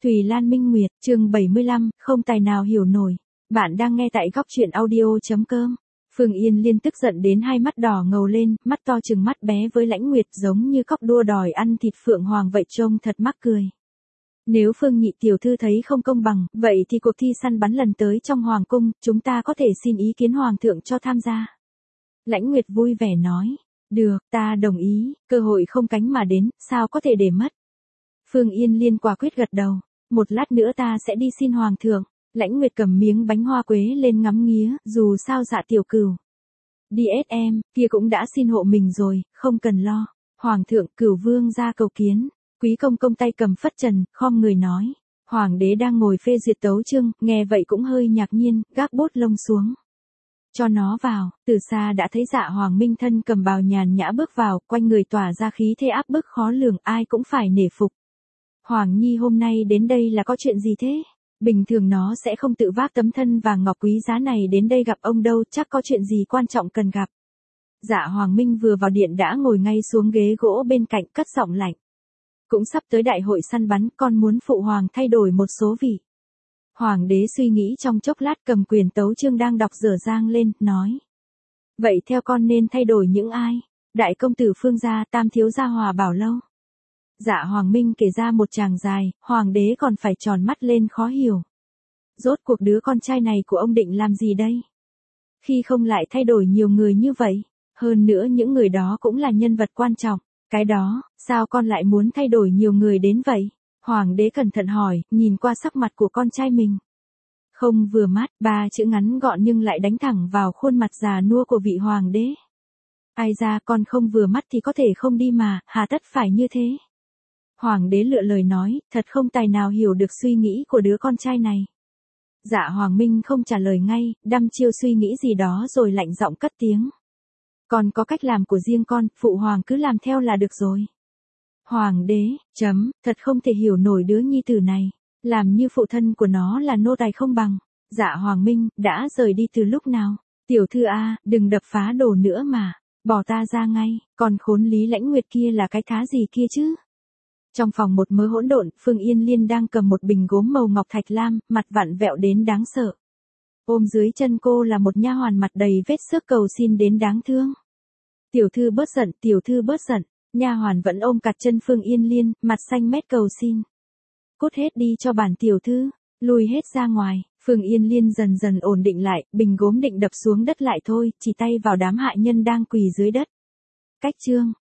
Thùy Lan Minh Nguyệt, chương 75, không tài nào hiểu nổi. Bạn đang nghe tại góc truyện audio.com. Phương Yên Liên tức giận đến hai mắt đỏ ngầu lên, mắt to trừng mắt bé với Lãnh Nguyệt giống như cóc đua đòi ăn thịt phượng hoàng vậy, trông thật mắc cười. Nếu Phương nhị tiểu thư thấy không công bằng, vậy thì cuộc thi săn bắn lần tới trong hoàng cung, chúng ta có thể xin ý kiến hoàng thượng cho tham gia. Lãnh Nguyệt vui vẻ nói, được, ta đồng ý, cơ hội không cánh mà đến, sao có thể để mất. Phương Yên Liên quả quyết gật đầu, một lát nữa ta sẽ đi xin hoàng thượng. Lãnh Nguyệt cầm miếng bánh hoa quế lên ngắm nghía, dù sao Dạ tiểu cửu DSM kia cũng đã xin hộ mình rồi, không cần lo. Hoàng thượng, Cửu vương ra cầu kiến. Quý công công tay cầm phất trần, khom người nói. Hoàng đế đang ngồi phê duyệt tấu chương, nghe vậy cũng hơi ngạc nhiên, gác bút lông xuống. Cho nó vào, từ xa đã thấy Dạ Hoàng Minh thân cầm bào nhàn nhã bước vào, quanh người tỏa ra khí thế áp bức khó lường, ai cũng phải nể phục. Hoàng nhi hôm nay đến đây là có chuyện gì thế? Bình thường nó sẽ không tự vác tấm thân vàng ngọc quý giá này đến đây gặp ông đâu, chắc có chuyện gì quan trọng cần gặp. Dạ Hoàng Minh vừa vào điện đã ngồi ngay xuống ghế gỗ bên cạnh, cất giọng lạnh. Cũng sắp tới đại hội săn bắn, con muốn phụ hoàng thay đổi một số vị. Hoàng đế suy nghĩ trong chốc lát, cầm quyền tấu chương đang đọc dở dang lên, nói. Vậy theo con nên thay đổi những ai? Đại công tử Phương gia, tam thiếu gia Hòa Bảo Lâu. Dạ Hoàng Minh kể ra một tràng dài, hoàng đế còn phải tròn mắt lên khó hiểu. Rốt cuộc đứa con trai này của ông định làm gì đây? Khi không lại thay đổi nhiều người như vậy, hơn nữa những người đó cũng là nhân vật quan trọng. Cái đó, sao con lại muốn thay đổi nhiều người đến vậy? Hoàng đế cẩn thận hỏi, nhìn qua sắc mặt của con trai mình. Không vừa mắt, ba chữ ngắn gọn nhưng lại đánh thẳng vào khuôn mặt già nua của vị hoàng đế. Ai ra, con không vừa mắt thì có thể không đi mà, hà tất phải như thế? Hoàng đế lựa lời nói, thật không tài nào hiểu được suy nghĩ của đứa con trai này. Dạ Hoàng Minh không trả lời ngay, đăm chiêu suy nghĩ gì đó rồi lạnh giọng cất tiếng. Con có cách làm của riêng con, phụ hoàng cứ làm theo là được rồi. Hoàng đế, thật không thể hiểu nổi đứa nhi tử này, làm như phụ thân của nó là nô tài không bằng. Dạ Hoàng Minh, đã rời đi từ lúc nào? Tiểu thư a, đừng đập phá đồ nữa mà, bỏ ta ra ngay, còn khốn Lý Lãnh Nguyệt kia là cái thá gì kia chứ? Trong phòng một mớ hỗn độn, Phương Yên Liên đang cầm một bình gốm màu ngọc thạch lam, mặt vặn vẹo đến đáng sợ. Ôm dưới chân cô là một nha hoàn mặt đầy vết xước cầu xin đến đáng thương. Tiểu thư bớt giận, tiểu thư bớt giận. Nha hoàn vẫn ôm cặt chân Phương Yên Liên, mặt xanh mét cầu xin. Cút hết đi cho bản tiểu thư, lùi hết ra ngoài. Phương Yên Liên dần dần ổn định lại, bình gốm định đập xuống đất lại thôi, chỉ tay vào đám hạ nhân đang quỳ dưới đất. Cách chương.